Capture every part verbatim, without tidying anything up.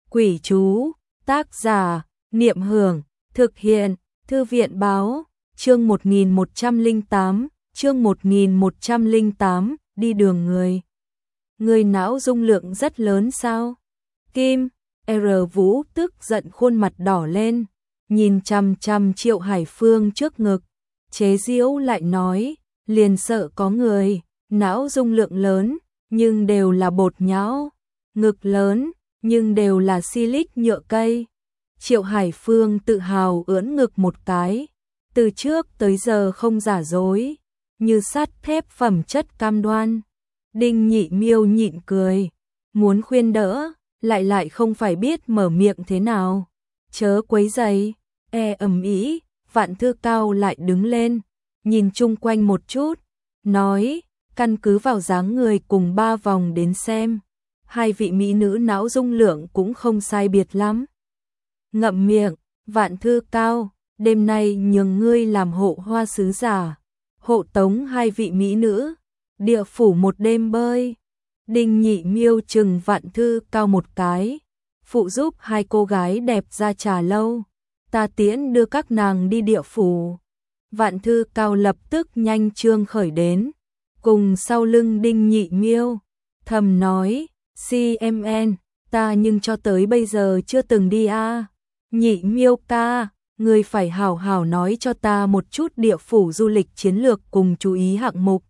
Quỷ chú, tác giả, Niệm Hưởng, thực hiện, Thư viện báo, chương một nghìn một trăm lẻ tám, chương một nghìn một trăm lẻ tám, đi đường người. Người não dung lượng rất lớn sao? Kim, R. Vũ tức giận khuôn mặt đỏ lên, nhìn chằm chằm Triệu Hải Phương trước ngực, chế giễu lại nói, liền sợ có người, não dung lượng lớn, nhưng đều là bột nhão, ngực lớn, nhưng đều là silic nhựa cây. Triệu Hải Phương tự hào ưỡn ngực một cái, từ trước tới giờ không giả dối, như sắt thép phẩm chất cam đoan. Đinh Nhị Miêu nhịn cười, muốn khuyên đỡ, lại lại không phải biết mở miệng thế nào. Chớ quấy rầy, e ầm ĩ, Vạn Thư Cao lại đứng lên, nhìn chung quanh một chút, nói, căn cứ vào dáng người cùng ba vòng đến xem, hai vị mỹ nữ não dung lượng cũng không sai biệt lắm. Ngậm miệng, Vạn Thư Cao, đêm nay nhường ngươi làm hộ hoa sứ giả, hộ tống hai vị mỹ nữ, địa phủ một đêm bơi. Đinh Nhị Miêu chừng Vạn Thư Cao một cái, phụ giúp hai cô gái đẹp ra trà lâu, ta tiễn đưa các nàng đi địa phủ. Vạn Thư Cao lập tức nhanh trương khởi đến, cùng sau lưng Đinh Nhị Miêu, thầm nói, xê em en, ta nhưng cho tới bây giờ chưa từng đi a. À. Nhị Miêu ca, người phải hảo hảo nói cho ta một chút địa phủ du lịch chiến lược cùng chú ý hạng mục.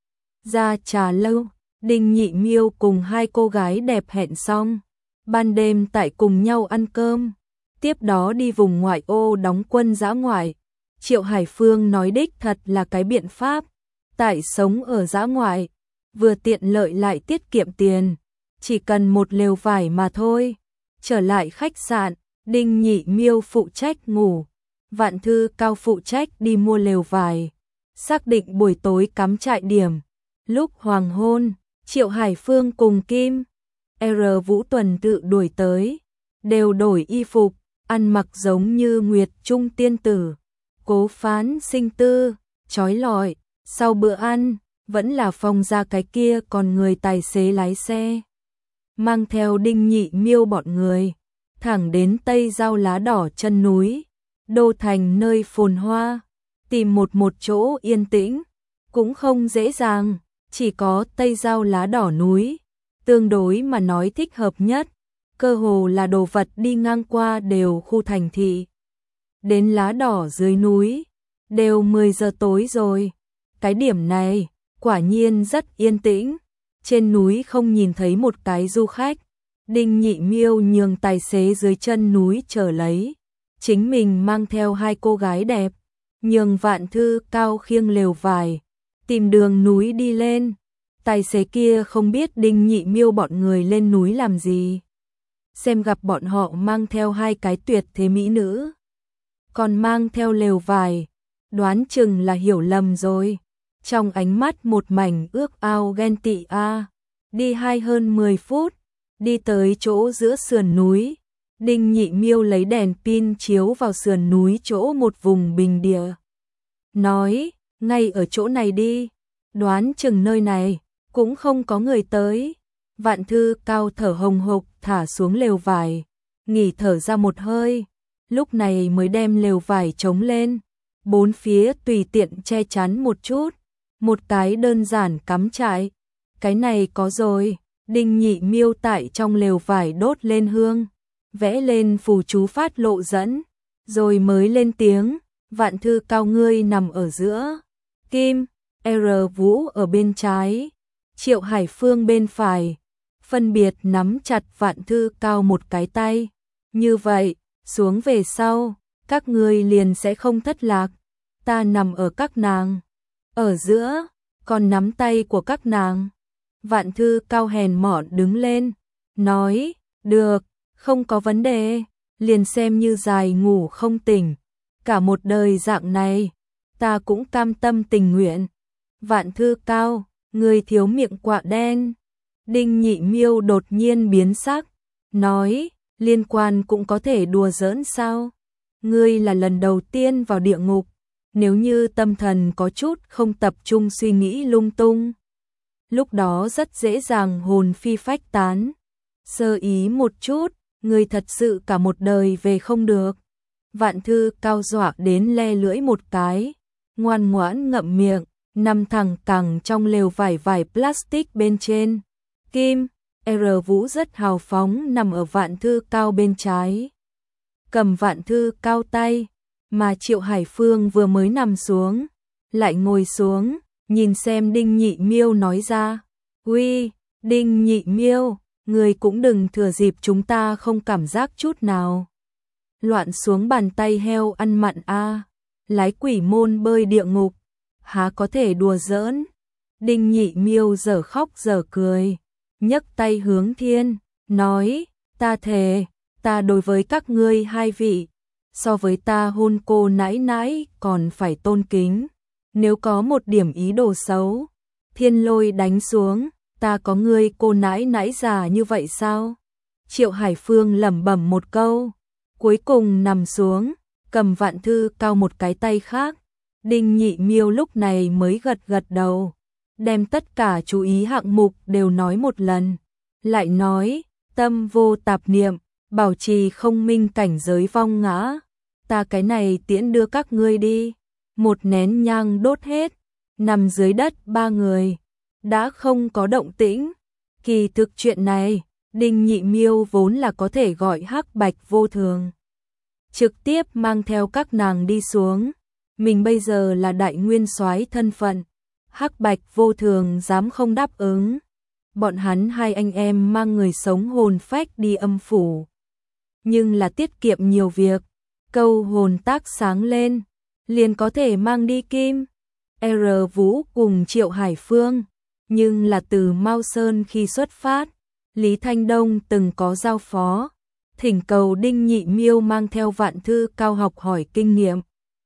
Ra trà lâu, Đinh Nhị Miêu cùng hai cô gái đẹp hẹn xong, ban đêm tại cùng nhau ăn cơm, tiếp đó đi vùng ngoại ô đóng quân dã ngoại. Triệu Hải Phương nói đích thật là cái biện pháp, tại sống ở dã ngoại, vừa tiện lợi lại tiết kiệm tiền, chỉ cần một lều vải mà thôi. Trở lại khách sạn, Đinh Nhị Miêu phụ trách ngủ, Vạn Thư Cao phụ trách đi mua lều vải, xác định buổi tối cắm trại điểm. Lúc hoàng hôn, Triệu Hải Phương cùng Kim, R. Vũ tuần tự đuổi tới, đều đổi y phục, ăn mặc giống như Nguyệt Trung tiên tử, cố phán sinh tư, trói lọi. Sau bữa ăn, vẫn là Phong ra cái kia còn người tài xế lái xe, mang theo Đinh Nhị Miêu bọn người, thẳng đến Tây Giao Lá Đỏ chân núi, đô thành nơi phồn hoa, tìm một một chỗ yên tĩnh, cũng không dễ dàng, chỉ có Tây Giao Lá Đỏ núi, tương đối mà nói thích hợp nhất, cơ hồ là đồ vật đi ngang qua đều khu thành thị. Đến Lá Đỏ dưới núi, đều mười giờ tối rồi, cái điểm này, quả nhiên rất yên tĩnh, trên núi không nhìn thấy một cái du khách. Đinh Nhị Miêu nhường tài xế dưới chân núi chờ lấy, chính mình mang theo hai cô gái đẹp, nhường Vạn Thư Cao khiêng lều vải, tìm đường núi đi lên. Tài xế kia không biết Đinh Nhị Miêu bọn người lên núi làm gì, xem gặp bọn họ mang theo hai cái tuyệt thế mỹ nữ, còn mang theo lều vải, đoán chừng là hiểu lầm rồi. Trong ánh mắt một mảnh ước ao ghen tị a. Đi hai hơn mười phút, đi tới chỗ giữa sườn núi, Đinh Nhị Miêu lấy đèn pin chiếu vào sườn núi chỗ một vùng bình địa, nói, ngay ở chỗ này đi, đoán chừng nơi này cũng không có người tới. Vạn Thư Cao thở hồng hộc thả xuống lều vải, nghỉ thở ra một hơi, lúc này mới đem lều vải chống lên, bốn phía tùy tiện che chắn một chút, một cái đơn giản cắm trại. Cái này có rồi. Đinh Nhị Miêu tại trong lều vải đốt lên hương, vẽ lên phù chú phát lộ dẫn, rồi mới lên tiếng, Vạn Thư Cao ngươi nằm ở giữa, Kim, R. Vũ ở bên trái, Triệu Hải Phương bên phải, phân biệt nắm chặt Vạn Thư Cao một cái tay, như vậy, xuống về sau, các ngươi liền sẽ không thất lạc, ta nằm ở các nàng, ở giữa, còn nắm tay của các nàng. Vạn Thư Cao hèn mọn đứng lên, nói, được, không có vấn đề, liền xem như dài ngủ không tỉnh, cả một đời dạng này, ta cũng cam tâm tình nguyện. Vạn Thư Cao, người thiếu miệng quạ đen. Đinh Nhị Miêu đột nhiên biến sắc, nói, liên quan cũng có thể đùa giỡn sao? Ngươi là lần đầu tiên vào địa ngục, nếu như tâm thần có chút không tập trung suy nghĩ lung tung, lúc đó rất dễ dàng hồn phi phách tán. Sơ ý một chút, người thật sự cả một đời về không được. Vạn Thư Cao dọa đến le lưỡi một cái, ngoan ngoãn ngậm miệng, nằm thẳng cẳng trong lều vải vải plastic bên trên. Kim, R. Vũ rất hào phóng nằm ở Vạn Thư Cao bên trái, cầm Vạn Thư Cao tay, mà Triệu Hải Phương vừa mới nằm xuống, lại ngồi xuống, nhìn xem Đinh Nhị Miêu nói ra, "Uy, Đinh Nhị Miêu, người cũng đừng thừa dịp chúng ta không cảm giác chút nào. Loạn xuống bàn tay heo ăn mặn a, lái quỷ môn bơi địa ngục, há có thể đùa giỡn." Đinh Nhị Miêu dở khóc dở cười, nhấc tay hướng thiên, nói, "Ta thề, ta đối với các ngươi hai vị, so với ta hôn cô nãi nãi còn phải tôn kính. Nếu có một điểm ý đồ xấu, thiên lôi đánh xuống, ta có ngươi cô nãi nãi già như vậy sao?" Triệu Hải Phương lẩm bẩm một câu, cuối cùng nằm xuống, cầm Vạn Thư Cao một cái tay khác. Đinh Nhị Miêu lúc này mới gật gật đầu, đem tất cả chú ý hạng mục đều nói một lần, lại nói, "Tâm vô tạp niệm, bảo trì không minh cảnh giới vong ngã, ta cái này tiễn đưa các ngươi đi." Một nén nhang đốt hết, nằm dưới đất ba người đã không có động tĩnh. Kỳ thực chuyện này, Đinh Nhị Miêu vốn là có thể gọi Hắc Bạch Vô Thường trực tiếp mang theo các nàng đi xuống. Mình bây giờ là đại nguyên soái thân phận, Hắc Bạch Vô Thường dám không đáp ứng. Bọn hắn hai anh em mang người sống hồn phách đi âm phủ, nhưng là tiết kiệm nhiều việc, câu hồn tác sáng lên, liền có thể mang đi Kim, R. Vũ cùng Triệu Hải Phương. Nhưng là từ Mao Sơn khi xuất phát, Lý Thanh Đông từng có giao phó, thỉnh cầu Đinh Nhị Miêu mang theo Vạn Thư Cao học hỏi kinh nghiệm.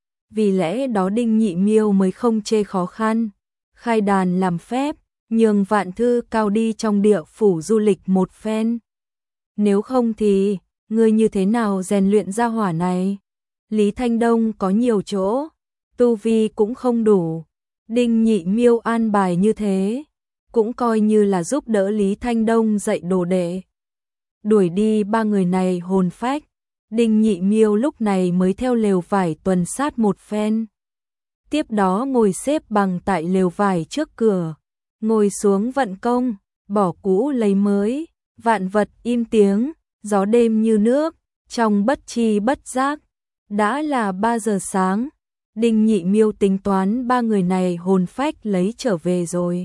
Vì lẽ đó Đinh Nhị Miêu mới không chê khó khăn, khai đàn làm phép, nhường Vạn Thư Cao đi trong địa phủ du lịch một phen. Nếu không thì, ngươi như thế nào rèn luyện ra hỏa này? Lý Thanh Đông có nhiều chỗ, tu vi cũng không đủ. Đinh Nhị Miêu an bài như thế, cũng coi như là giúp đỡ Lý Thanh Đông dạy đồ đệ. Đuổi đi ba người này hồn phách, Đinh Nhị Miêu lúc này mới theo lều vải tuần sát một phen. Tiếp đó ngồi xếp bằng tại lều vải trước cửa, ngồi xuống vận công, bỏ cũ lấy mới, vạn vật im tiếng, gió đêm như nước, trong bất chi bất giác. Đã là ba giờ sáng, Đinh Nhị Miêu tính toán ba người này hồn phách lấy trở về rồi.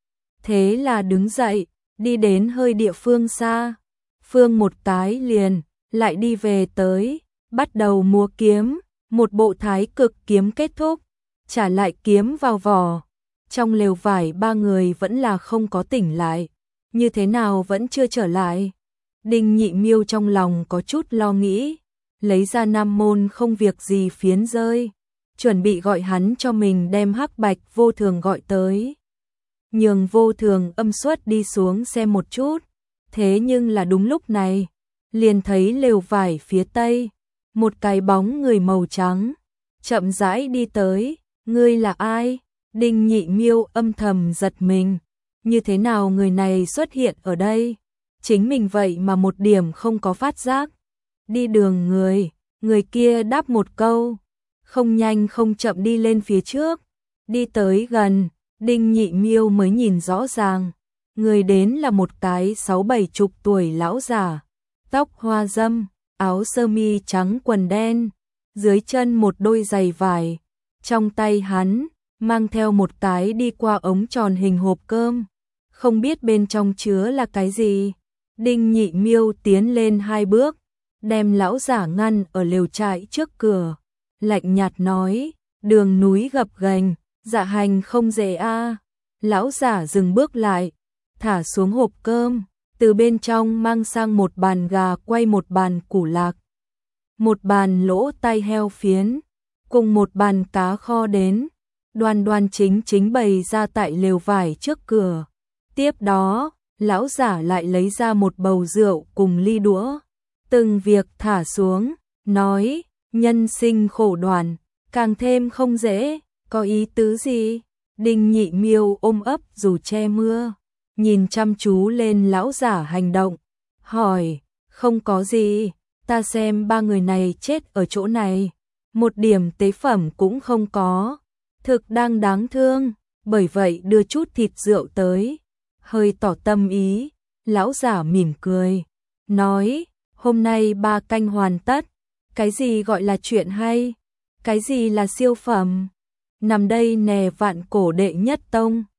Thế là đứng dậy, đi đến hơi địa phương xa, phương một cái liền, lại đi về tới, bắt đầu múa kiếm, một bộ thái cực kiếm kết thúc, trả lại kiếm vào vỏ. Trong lều vải ba người vẫn là không có tỉnh lại, như thế nào vẫn chưa trở lại. Đinh Nhị Miêu trong lòng có chút lo nghĩ, lấy ra Nam Môn không việc gì phiến rơi, chuẩn bị gọi hắn cho mình đem Hắc Bạch Vô Thường gọi tới, nhường Vô Thường âm xuất đi xuống xem một chút. Thế nhưng là đúng lúc này, liền thấy lều vải phía tây, một cái bóng người màu trắng chậm rãi đi tới. "Ngươi là ai?" Đinh Nhị Miêu âm thầm giật mình, như thế nào người này xuất hiện ở đây? Chính mình vậy mà một điểm không có phát giác. "Đi đường người." Người kia đáp một câu, không nhanh không chậm đi lên phía trước. Đi tới gần, Đinh Nhị Miêu mới nhìn rõ ràng, người đến là một cái sáu bảy chục tuổi lão già, tóc hoa râm, áo sơ mi trắng quần đen, dưới chân một đôi giày vải, trong tay hắn mang theo một cái đi qua ống tròn hình hộp cơm, không biết bên trong chứa là cái gì. Đinh Nhị Miêu tiến lên hai bước, đem lão giả ngăn ở lều trại trước cửa, lạnh nhạt nói, "Đường núi gập ghềnh, dạ hành không dễ a." Lão giả dừng bước lại, thả xuống hộp cơm, từ bên trong mang sang một bàn gà quay, một bàn củ lạc, một bàn lỗ tai heo phiến, cùng một bàn cá kho đến, đoan đoan chính chính bày ra tại lều vải trước cửa. Tiếp đó, lão giả lại lấy ra một bầu rượu cùng ly đũa, từng việc thả xuống, nói, "Nhân sinh khổ đoàn, càng thêm không dễ, có ý tứ gì?" Đinh Nhị Miêu ôm ấp dù che mưa, nhìn chăm chú lên lão giả hành động, hỏi, Không có gì, ta xem ba người này chết ở chỗ này, một điểm tế phẩm cũng không có, thực đang đáng thương, bởi vậy đưa chút thịt rượu tới, hơi tỏ tâm ý. Lão giả mỉm cười, nói, hôm nay ba canh hoàn tất, cái gì gọi là chuyện hay, cái gì là siêu phẩm, nằm đây nè vạn cổ đệ nhất tông.